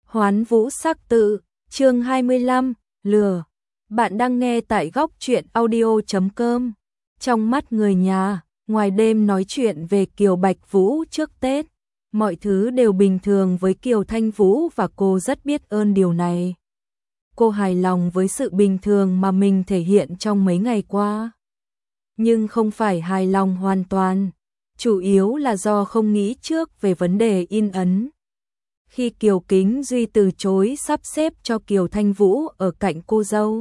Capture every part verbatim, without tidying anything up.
Hoán Vũ Sắc Tự, chương hai mươi lăm, lừa. Bạn đang nghe tại góc truyện audio chấm com. Trong mắt người nhà, ngoài đêm nói chuyện về Kiều Bạch Vũ trước Tết, mọi thứ đều bình thường với Kiều Thanh Vũ và cô rất biết ơn điều này. Cô hài lòng với sự bình thường mà mình thể hiện trong mấy ngày qua. Nhưng không phải hài lòng hoàn toàn, chủ yếu là do không nghĩ trước về vấn đề in ấn. Khi Kiều Kính Duy từ chối sắp xếp cho Kiều Thanh Vũ ở cạnh cô dâu,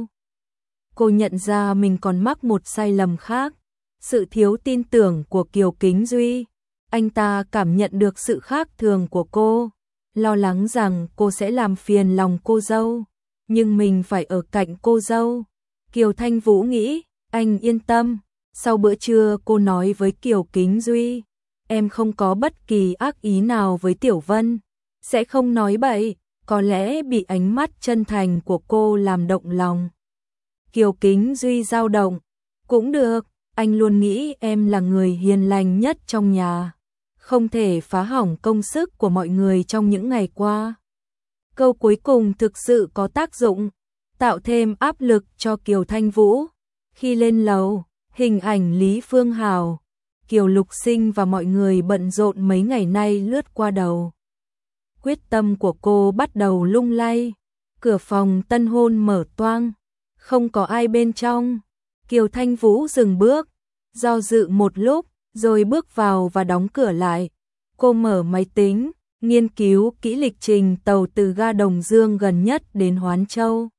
cô nhận ra mình còn mắc một sai lầm khác, sự thiếu tin tưởng của Kiều Kính Duy. Anh ta cảm nhận được sự khác thường của cô, lo lắng rằng cô sẽ làm phiền lòng cô dâu, nhưng mình phải ở cạnh cô dâu. Kiều Thanh Vũ nghĩ, anh yên tâm. Sau bữa trưa cô nói với Kiều Kính Duy, em không có bất kỳ ác ý nào với Tiểu Vân, sẽ không nói bậy, có lẽ bị ánh mắt chân thành của cô làm động lòng. Kiều Kính Duy dao động, cũng được, anh luôn nghĩ em là người hiền lành nhất trong nhà, không thể phá hỏng công sức của mọi người trong những ngày qua. Câu cuối cùng thực sự có tác dụng, tạo thêm áp lực cho Kiều Thanh Vũ. Khi lên lầu, hình ảnh Lý Phương Hào, Kiều Lục Sinh và mọi người bận rộn mấy ngày nay lướt qua đầu. Quyết tâm của cô bắt đầu lung lay, cửa phòng tân hôn mở toang, không có ai bên trong. Kiều Thanh Vũ dừng bước, do dự một lúc, rồi bước vào và đóng cửa lại. Cô mở máy tính, nghiên cứu kỹ lịch trình tàu từ ga Đồng Dương gần nhất đến Hoán Châu,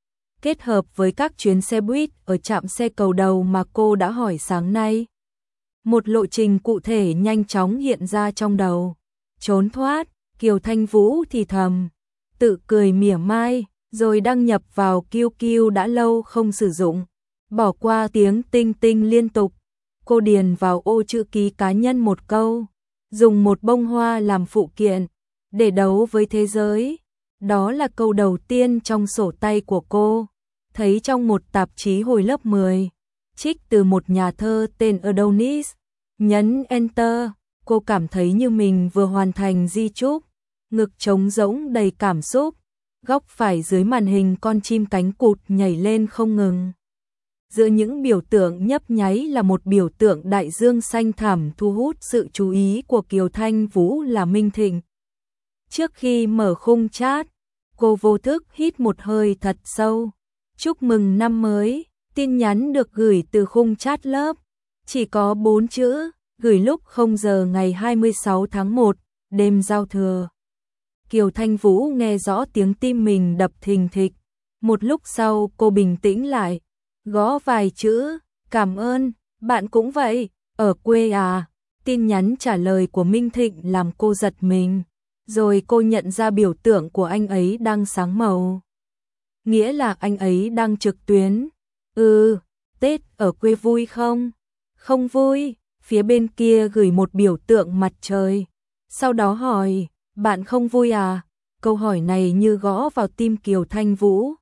kết hợp với các chuyến xe buýt ở trạm xe cầu đầu mà cô đã hỏi sáng nay. Một lộ trình cụ thể nhanh chóng hiện ra trong đầu. Trốn thoát, Kiều Thanh Vũ thì thầm, tự cười mỉa mai, rồi đăng nhập vào Q Q đã lâu không sử dụng. Bỏ qua tiếng tinh tinh liên tục, cô điền vào ô chữ ký cá nhân một câu, dùng một bông hoa làm phụ kiện, để đấu với thế giới. Đó là câu đầu tiên trong sổ tay của cô, thấy trong một tạp chí hồi lớp mười, trích từ một nhà thơ tên Adonis. Nhấn Enter, cô cảm thấy như mình vừa hoàn thành di chúc, ngực trống rỗng đầy cảm xúc. Góc phải dưới màn hình con chim cánh cụt nhảy lên không ngừng. Giữa những biểu tượng nhấp nháy là một biểu tượng đại dương xanh thẳm thu hút sự chú ý của Kiều Thanh Vũ là Minh Thịnh. Trước khi mở khung chat, cô vô thức hít một hơi thật sâu. Chúc mừng năm mới, tin nhắn được gửi từ khung chat lớp. Chỉ có bốn chữ, gửi lúc không giờ ngày hai mươi sáu tháng một, đêm giao thừa. Kiều Thanh Vũ nghe rõ tiếng tim mình đập thình thịch. Một lúc sau cô bình tĩnh lại, gõ vài chữ, cảm ơn, bạn cũng vậy, ở quê à. Tin nhắn trả lời của Minh Thịnh làm cô giật mình, rồi cô nhận ra biểu tượng của anh ấy đang sáng màu. Nghĩa là anh ấy đang trực tuyến. Ừ, Tết ở quê vui không? Không vui, phía bên kia gửi một biểu tượng mặt trời. Sau đó hỏi, bạn không vui à? Câu hỏi này như gõ vào tim Kiều Thanh Vũ.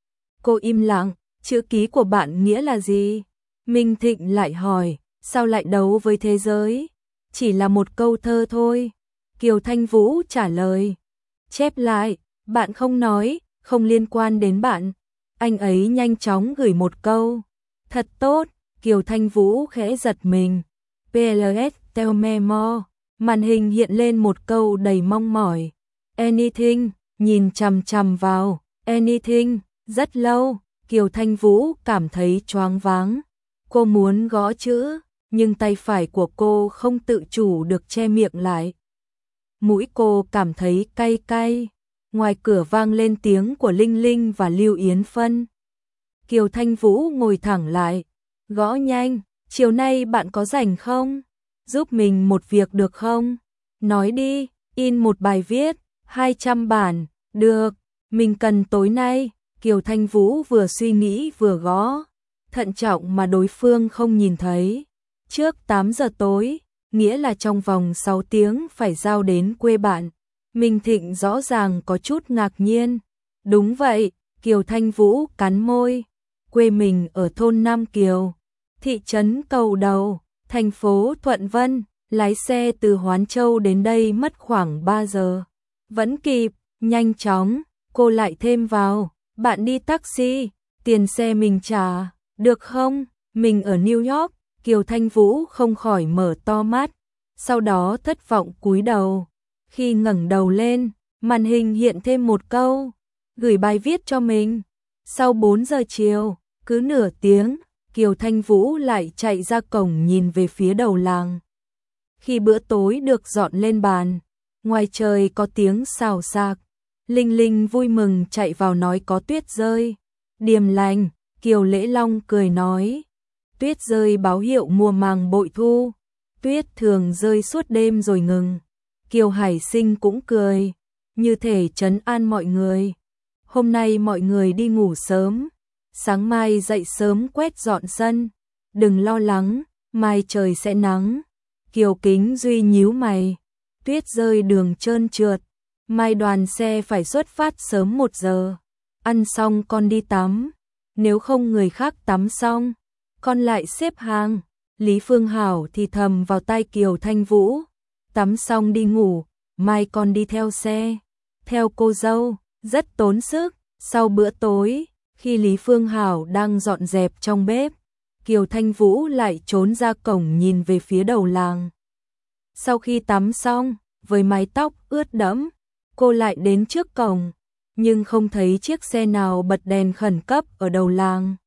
Cô im lặng, chữ ký của bạn nghĩa là gì? Minh Thịnh lại hỏi, sao lại đấu với thế giới? Chỉ là một câu thơ thôi. Kiều Thanh Vũ trả lời. Chép lại, bạn không nói, không liên quan đến bạn. Anh ấy nhanh chóng gửi một câu. Thật tốt, Kiều Thanh Vũ khẽ giật mình. pê lờ ét tell me more. Màn hình hiện lên một câu đầy mong mỏi. Anything, nhìn chằm chằm vào. Anything, rất lâu, Kiều Thanh Vũ cảm thấy choáng váng. Cô muốn gõ chữ, nhưng tay phải của cô không tự chủ được che miệng lại. Mũi cô cảm thấy cay cay. Ngoài cửa vang lên tiếng của Linh Linh và Lưu Yến Phân. Kiều Thanh Vũ ngồi thẳng lại, gõ nhanh, chiều nay bạn có rảnh không? Giúp mình một việc được không? Nói đi, in một bài viết, hai trăm bản, được, mình cần tối nay. Kiều Thanh Vũ vừa suy nghĩ vừa gõ, thận trọng mà đối phương không nhìn thấy. Trước tám giờ tối, nghĩa là trong vòng sáu tiếng phải giao đến quê bạn. Minh Thịnh rõ ràng có chút ngạc nhiên. Đúng vậy, Kiều Thanh Vũ cắn môi. Quê mình ở thôn Nam Kiều, thị trấn Cầu Đầu, thành phố Thuận Vân. Lái xe từ Hoán Châu đến đây mất khoảng ba giờ. Vẫn kịp, Nhanh chóng, cô lại thêm vào, bạn đi taxi, tiền xe mình trả, được không? Mình ở New York, Kiều Thanh Vũ không khỏi mở to mắt, sau đó thất vọng cúi đầu. Khi ngẩng đầu lên, màn hình hiện thêm một câu, gửi bài viết cho mình. Sau bốn giờ chiều, cứ nửa tiếng, Kiều Thanh Vũ lại chạy ra cổng nhìn về phía đầu làng. Khi bữa tối được dọn lên bàn, ngoài trời có tiếng xào xạc, Linh Linh vui mừng chạy vào nói có tuyết rơi. Điềm lành, Kiều Lễ Long cười nói, tuyết rơi báo hiệu mùa màng bội thu, tuyết thường rơi suốt đêm rồi ngừng. Kiều Hải Sinh cũng cười, như thể trấn an mọi người. Hôm nay mọi người đi ngủ sớm, sáng mai dậy sớm quét dọn sân, đừng lo lắng, mai trời sẽ nắng. Kiều Kính Duy nhíu mày, tuyết rơi đường trơn trượt, mai đoàn xe phải xuất phát sớm một giờ. Ăn xong con đi tắm, nếu không người khác tắm xong, con lại xếp hàng. Lý Phương Hảo thì thầm vào tai Kiều Thanh Vũ, tắm xong đi ngủ, mai con đi theo xe, theo cô dâu, rất tốn sức. Sau bữa tối, khi Lý Phương Hảo đang dọn dẹp trong bếp, Kiều Thanh Vũ lại trốn ra cổng nhìn về phía đầu làng. Sau khi tắm xong, với mái tóc ướt đẫm, cô lại đến trước cổng, nhưng không thấy chiếc xe nào bật đèn khẩn cấp ở đầu làng.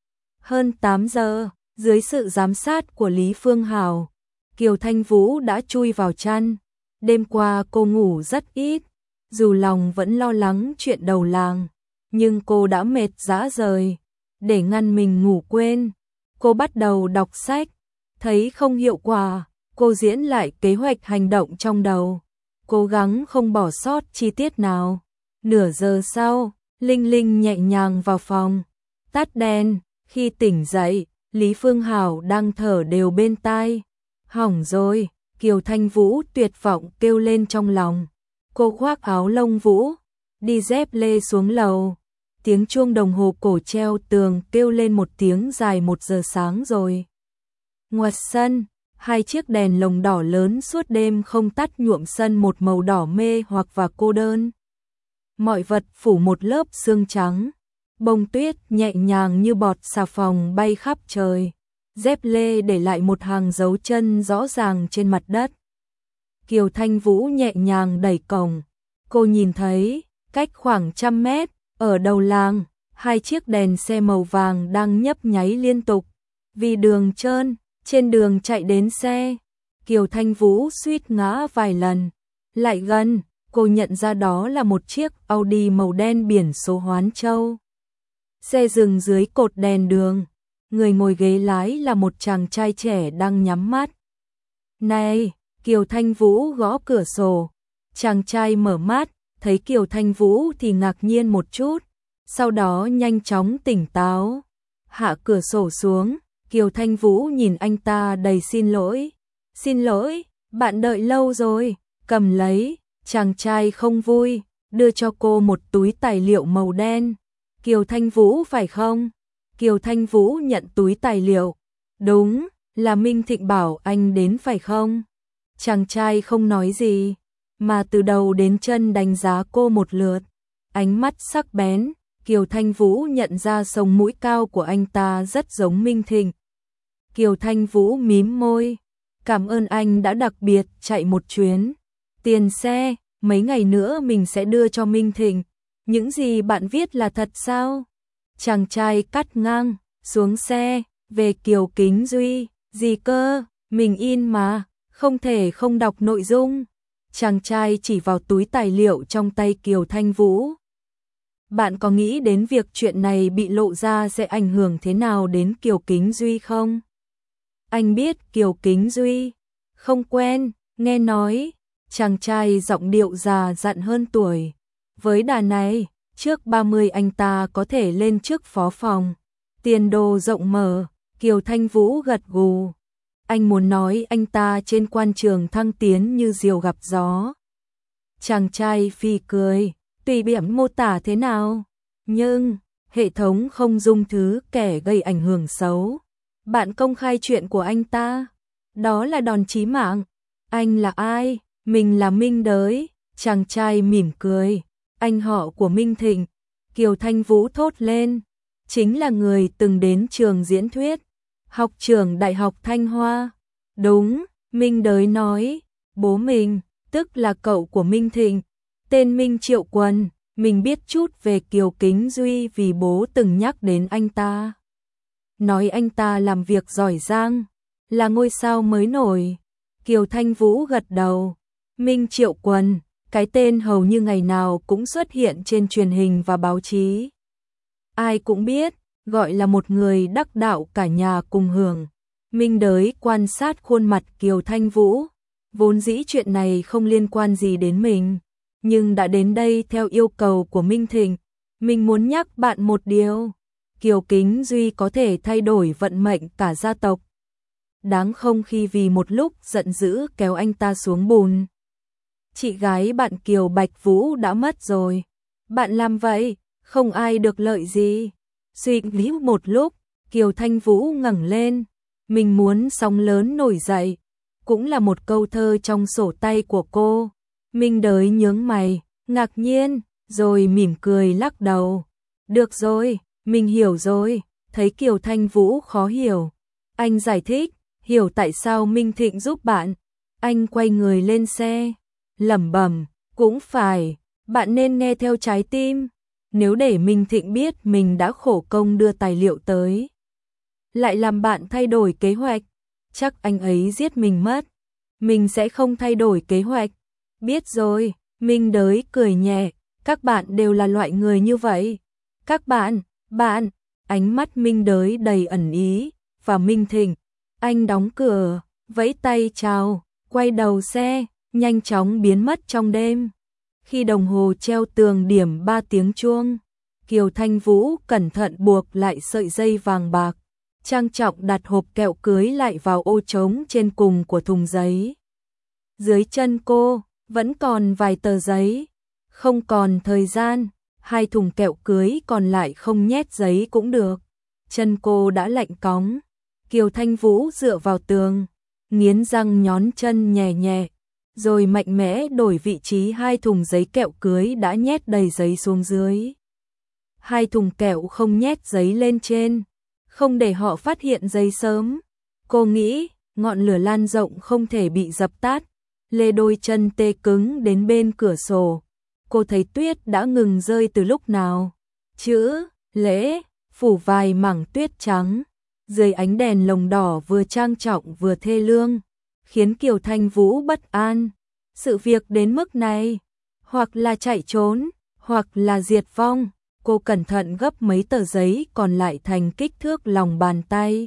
Hơn tám giờ, dưới sự giám sát của Lý Phương Hảo, Kiều Thanh Vũ đã chui vào chăn. Đêm qua cô ngủ rất ít, dù lòng vẫn lo lắng chuyện đầu làng, nhưng cô đã mệt rã rời. Để ngăn mình ngủ quên, cô bắt đầu đọc sách. Thấy không hiệu quả, cô diễn lại kế hoạch hành động trong đầu, cố gắng không bỏ sót chi tiết nào. Nửa giờ sau, Linh Linh nhẹ nhàng vào phòng, tắt đèn. Khi tỉnh dậy, Lý Phương Hảo đang thở đều bên tai. Hỏng rồi, Kiều Thanh Vũ tuyệt vọng kêu lên trong lòng. Cô khoác áo lông vũ, đi dép lê xuống lầu. Tiếng chuông đồng hồ cổ treo tường kêu lên một tiếng dài một giờ sáng rồi. Ngoài sân, hai chiếc đèn lồng đỏ lớn suốt đêm không tắt nhuộm sân một màu đỏ mê hoặc và cô đơn. Mọi vật phủ một lớp sương trắng, bông tuyết nhẹ nhàng như bọt xà phòng bay khắp trời. Dép lê để lại một hàng dấu chân rõ ràng trên mặt đất. Kiều Thanh Vũ nhẹ nhàng đẩy cổng. Cô nhìn thấy, cách khoảng trăm mét, ở đầu làng, hai chiếc đèn xe màu vàng đang nhấp nháy liên tục. Vì đường trơn, trên đường chạy đến xe, Kiều Thanh Vũ suýt ngã vài lần. Lại gần, cô nhận ra đó là một chiếc Audi màu đen biển số Hoán Châu. Xe dừng dưới cột đèn đường. Người ngồi ghế lái là một chàng trai trẻ đang nhắm mắt. Này, Kiều Thanh Vũ gõ cửa sổ. Chàng trai mở mắt, thấy Kiều Thanh Vũ thì ngạc nhiên một chút, sau đó nhanh chóng tỉnh táo. Hạ cửa sổ xuống, Kiều Thanh Vũ nhìn anh ta đầy xin lỗi. Xin lỗi, bạn đợi lâu rồi, cầm lấy. Chàng trai không vui, đưa cho cô một túi tài liệu màu đen. Kiều Thanh Vũ phải không? Kiều Thanh Vũ nhận túi tài liệu. Đúng, là Minh Thịnh bảo anh đến phải không? Chàng trai không nói gì, mà từ đầu đến chân đánh giá cô một lượt. Ánh mắt sắc bén, Kiều Thanh Vũ nhận ra sống mũi cao của anh ta rất giống Minh Thịnh. Kiều Thanh Vũ mím môi. Cảm ơn anh đã đặc biệt chạy một chuyến. Tiền xe, mấy ngày nữa mình sẽ đưa cho Minh Thịnh. Những gì bạn viết là thật sao? Chàng trai cắt ngang, xuống xe, về Kiều Kính Duy. Gì cơ, mình in mà, không thể không đọc nội dung. Chàng trai chỉ vào túi tài liệu trong tay Kiều Thanh Vũ. Bạn có nghĩ đến việc chuyện này bị lộ ra sẽ ảnh hưởng thế nào đến Kiều Kính Duy không? Anh biết Kiều Kính Duy? Không quen, nghe nói. Chàng trai giọng điệu già dặn hơn tuổi. Với đà này, trước ba mươi anh ta có thể lên chức phó phòng. Tiền đồ rộng mở, Kiều Thanh Vũ gật gù. Anh muốn nói anh ta trên quan trường thăng tiến như diều gặp gió. Chàng trai phì cười, tùy điểm mô tả thế nào. Nhưng, hệ thống không dung thứ kẻ gây ảnh hưởng xấu. Bạn công khai chuyện của anh ta. Đó là đòn chí mạng. Anh là ai? Mình là Minh Đới. Chàng trai mỉm cười. Anh họ của Minh Thịnh, Kiều Thanh Vũ thốt lên, chính là người từng đến trường diễn thuyết, học trường Đại học Thanh Hoa. Đúng, Minh Đới nói, bố mình, tức là cậu của Minh Thịnh, tên Minh Triệu Quân, mình biết chút về Kiều Kính Duy vì bố từng nhắc đến anh ta. Nói anh ta làm việc giỏi giang, là ngôi sao mới nổi. Kiều Thanh Vũ gật đầu, Minh Triệu Quân, cái tên hầu như ngày nào cũng xuất hiện trên truyền hình và báo chí. Ai cũng biết, gọi là một người đắc đạo cả nhà cùng hưởng. Minh Đới quan sát khuôn mặt Kiều Thanh Vũ, vốn dĩ chuyện này không liên quan gì đến mình, nhưng đã đến đây theo yêu cầu của Minh Thịnh, mình muốn nhắc bạn một điều, Kiều Kính Duy có thể thay đổi vận mệnh cả gia tộc. Đáng không khi vì một lúc giận dữ kéo anh ta xuống bùn. Chị gái bạn Kiều Bạch Vũ đã mất rồi, bạn làm vậy, không ai được lợi gì. Suy nghĩ một lúc, Kiều Thanh Vũ ngẩng lên, mình muốn sóng lớn nổi dậy, cũng là một câu thơ trong sổ tay của cô. Minh Đới nhướng mày, ngạc nhiên, rồi mỉm cười lắc đầu. Được rồi, mình hiểu rồi. Thấy Kiều Thanh Vũ khó hiểu, anh giải thích, hiểu tại sao Minh Thịnh giúp bạn. Anh quay người lên xe, lẩm bẩm, cũng phải, bạn nên nghe theo trái tim. Nếu để Minh Thịnh biết mình đã khổ công đưa tài liệu tới, lại làm bạn thay đổi kế hoạch, chắc anh ấy giết mình mất. Mình sẽ không thay đổi kế hoạch. Biết rồi, Minh Đới cười nhẹ, các bạn đều là loại người như vậy. Các bạn, bạn, ánh mắt Minh Đới đầy ẩn ý, và Minh Thịnh, anh đóng cửa, vẫy tay chào, quay đầu xe, nhanh chóng biến mất trong đêm. Khi đồng hồ treo tường điểm ba tiếng chuông, Kiều Thanh Vũ cẩn thận buộc lại sợi dây vàng bạc, trang trọng đặt hộp kẹo cưới lại vào ô trống trên cùng của thùng giấy. Dưới chân cô, vẫn còn vài tờ giấy, không còn thời gian, hai thùng kẹo cưới còn lại không nhét giấy cũng được. Chân cô đã lạnh cóng, Kiều Thanh Vũ dựa vào tường, nghiến răng nhón chân nhẹ nhẹ, rồi mạnh mẽ đổi vị trí hai thùng giấy kẹo cưới đã nhét đầy giấy xuống dưới. Hai thùng kẹo không nhét giấy lên trên, không để họ phát hiện giấy sớm. Cô nghĩ, ngọn lửa lan rộng không thể bị dập tắt, lê đôi chân tê cứng đến bên cửa sổ. Cô thấy tuyết đã ngừng rơi từ lúc nào. Chữ, lễ, phủ vài mảng tuyết trắng, dưới ánh đèn lồng đỏ vừa trang trọng vừa thê lương, khiến Kiều Thanh Vũ bất an. Sự việc đến mức này, hoặc là chạy trốn, hoặc là diệt vong. Cô cẩn thận gấp mấy tờ giấy còn lại thành kích thước lòng bàn tay.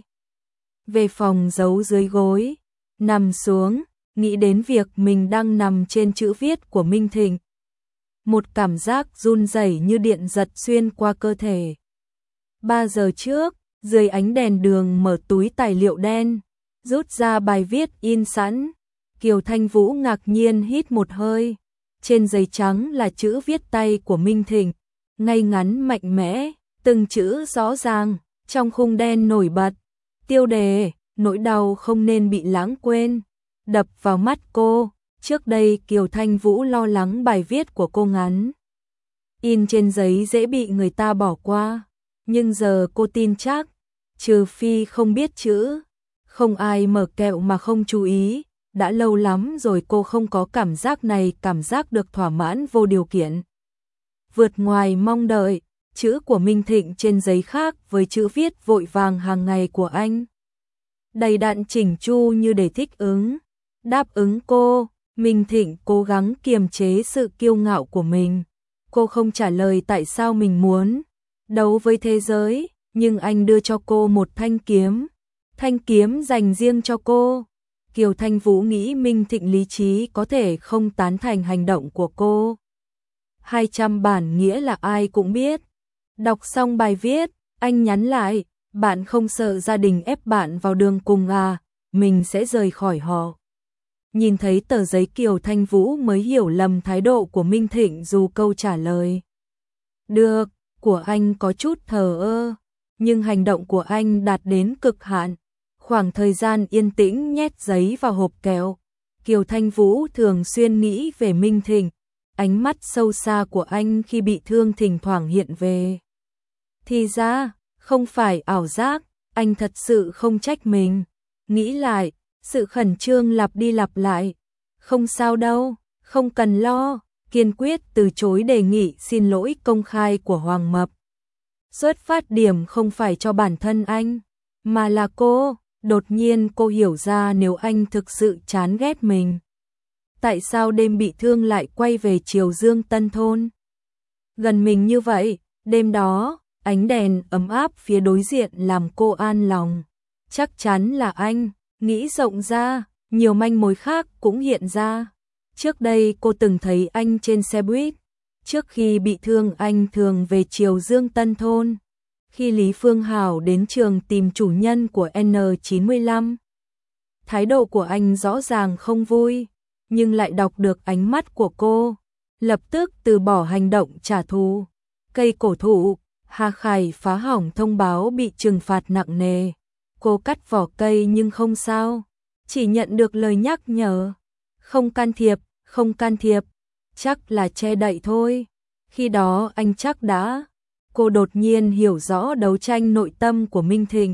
Về phòng giấu dưới gối, nằm xuống, nghĩ đến việc mình đang nằm trên chữ viết của Minh Thịnh. Một cảm giác run rẩy như điện giật xuyên qua cơ thể. Ba giờ trước, dưới ánh đèn đường mở túi tài liệu đen, rút ra bài viết in sẵn. Kiều Thanh Vũ ngạc nhiên hít một hơi. Trên giấy trắng là chữ viết tay của Minh Thịnh, ngay ngắn mạnh mẽ, từng chữ rõ ràng, trong khung đen nổi bật. Tiêu đề, nỗi đau không nên bị lãng quên, đập vào mắt cô. Trước đây Kiều Thanh Vũ lo lắng bài viết của cô ngắn in trên giấy dễ bị người ta bỏ qua, nhưng giờ cô tin chắc, trừ phi không biết chữ, không ai mở kẹo mà không chú ý. Đã lâu lắm rồi cô không có cảm giác này, cảm giác được thỏa mãn vô điều kiện, vượt ngoài mong đợi. Chữ của Minh Thịnh trên giấy khác với chữ viết vội vàng hàng ngày của anh, đầy đặn chỉnh chu như để thích ứng, đáp ứng cô. Minh Thịnh cố gắng kiềm chế sự kiêu ngạo của mình. Cô không trả lời tại sao mình muốn đấu với thế giới, nhưng anh đưa cho cô một thanh kiếm, thanh kiếm dành riêng cho cô. Kiều Thanh Vũ nghĩ Minh Thịnh lý trí có thể không tán thành hành động của cô. hai trăm bản nghĩa là ai cũng biết. Đọc xong bài viết, anh nhắn lại, bạn không sợ gia đình ép bạn vào đường cùng à, mình sẽ rời khỏi họ. Nhìn thấy tờ giấy Kiều Thanh Vũ mới hiểu lầm thái độ của Minh Thịnh dù câu trả lời được của anh có chút thờ ơ, nhưng hành động của anh đạt đến cực hạn. Khoảng thời gian yên tĩnh nhét giấy vào hộp kẹo, Kiều Thanh Vũ thường xuyên nghĩ về Minh Thịnh. ánh mắt sâu xa của anh khi bị thương thỉnh thoảng hiện về. Thì ra, không phải ảo giác, anh thật sự không trách mình. Nghĩ lại, sự khẩn trương lặp đi lặp lại. Không sao đâu, không cần lo, kiên quyết từ chối đề nghị xin lỗi công khai của Hoàng Mập. Xuất phát điểm không phải cho bản thân anh, mà là cô. Đột nhiên cô hiểu ra nếu anh thực sự chán ghét mình, tại sao đêm bị thương lại quay về Triều Dương Tân Thôn? Gần mình như vậy, đêm đó, ánh đèn ấm áp phía đối diện làm cô an lòng. Chắc chắn là anh, nghĩ rộng ra, nhiều manh mối khác cũng hiện ra. Trước đây cô từng thấy anh trên xe buýt. Trước khi bị thương anh thường về Triều Dương Tân Thôn. Khi Lý Phương Hảo đến trường tìm chủ nhân của N chín lăm, thái độ của anh rõ ràng không vui, nhưng lại đọc được ánh mắt của cô, lập tức từ bỏ hành động trả thù. Cây cổ thụ, Hà Khải phá hỏng thông báo bị trừng phạt nặng nề. Cô cắt vỏ cây nhưng không sao, chỉ nhận được lời nhắc nhở. Không can thiệp, không can thiệp, chắc là che đậy thôi. Khi đó anh chắc đã... Cô đột nhiên hiểu rõ đấu tranh nội tâm của Minh Thịnh.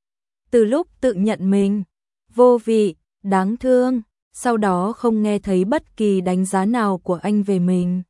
Từ lúc tự nhận mình vô vị, đáng thương, sau đó không nghe thấy bất kỳ đánh giá nào của anh về mình.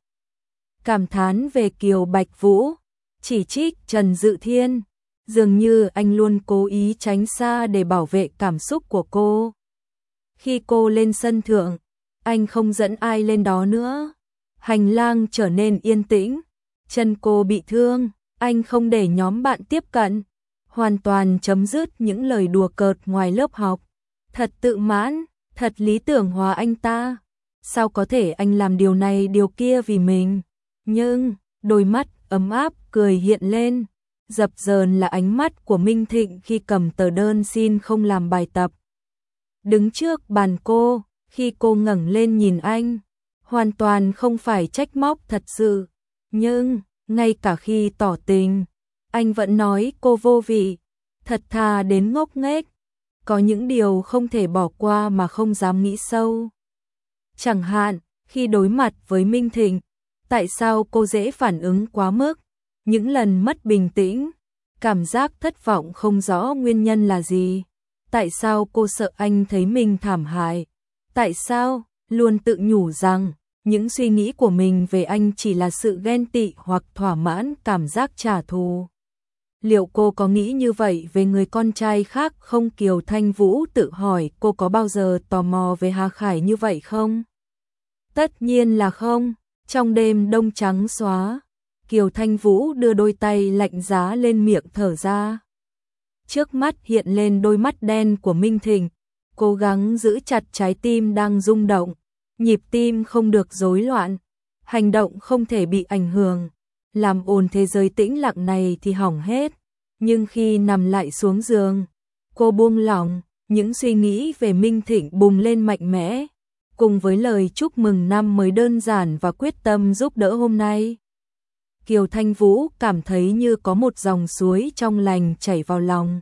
Cảm thán về Kiều Bạch Vũ, chỉ trích Trần Dự Thiên, dường như anh luôn cố ý tránh xa để bảo vệ cảm xúc của cô. Khi cô lên sân thượng, anh không dẫn ai lên đó nữa. Hành lang trở nên yên tĩnh, chân cô bị thương, anh không để nhóm bạn tiếp cận, hoàn toàn chấm dứt những lời đùa cợt ngoài lớp học. Thật tự mãn, thật lý tưởng hóa anh ta. Sao có thể anh làm điều này điều kia vì mình? Nhưng, đôi mắt ấm áp cười hiện lên, dập dờn là ánh mắt của Minh Thịnh khi cầm tờ đơn xin không làm bài tập. Đứng trước bàn cô, khi cô ngẩng lên nhìn anh, hoàn toàn không phải trách móc thật sự, nhưng ngay cả khi tỏ tình, anh vẫn nói cô vô vị, thật thà đến ngốc nghếch. Có những điều không thể bỏ qua mà không dám nghĩ sâu. Chẳng hạn, khi đối mặt với Minh Thịnh, tại sao cô dễ phản ứng quá mức? Những lần mất bình tĩnh, cảm giác thất vọng không rõ nguyên nhân là gì? Tại sao cô sợ anh thấy mình thảm hại? Tại sao luôn tự nhủ rằng những suy nghĩ của mình về anh chỉ là sự ghen tị hoặc thỏa mãn cảm giác trả thù? Liệu cô có nghĩ như vậy về người con trai khác không? Kiều Thanh Vũ tự hỏi cô có bao giờ tò mò về Hà Khải như vậy không? Tất nhiên là không. Trong đêm đông trắng xóa, Kiều Thanh Vũ đưa đôi tay lạnh giá lên miệng thở ra. Trước mắt hiện lên đôi mắt đen của Minh Thịnh, cố gắng giữ chặt trái tim đang rung động, nhịp tim không được rối loạn, hành động không thể bị ảnh hưởng, làm ồn thế giới tĩnh lặng này thì hỏng hết. Nhưng khi nằm lại xuống giường, cô buông lỏng, những suy nghĩ về Minh Thịnh bùng lên mạnh mẽ, cùng với lời chúc mừng năm mới đơn giản và quyết tâm giúp đỡ hôm nay. Kiều Thanh Vũ cảm thấy như có một dòng suối trong lành chảy vào lòng,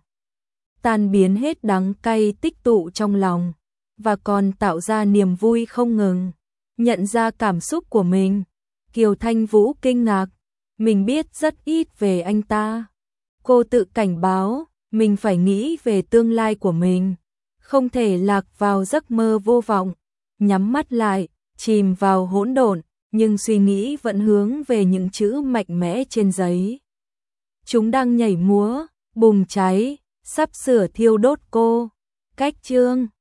tan biến hết đắng cay tích tụ trong lòng, và còn tạo ra niềm vui không ngừng. Nhận ra cảm xúc của mình, Kiều Thanh Vũ kinh ngạc, mình biết rất ít về anh ta. Cô tự cảnh báo, mình phải nghĩ về tương lai của mình, không thể lạc vào giấc mơ vô vọng, nhắm mắt lại, chìm vào hỗn độn, nhưng suy nghĩ vẫn hướng về những chữ mạnh mẽ trên giấy. Chúng đang nhảy múa, bùng cháy, sắp sửa thiêu đốt cô. Cách chương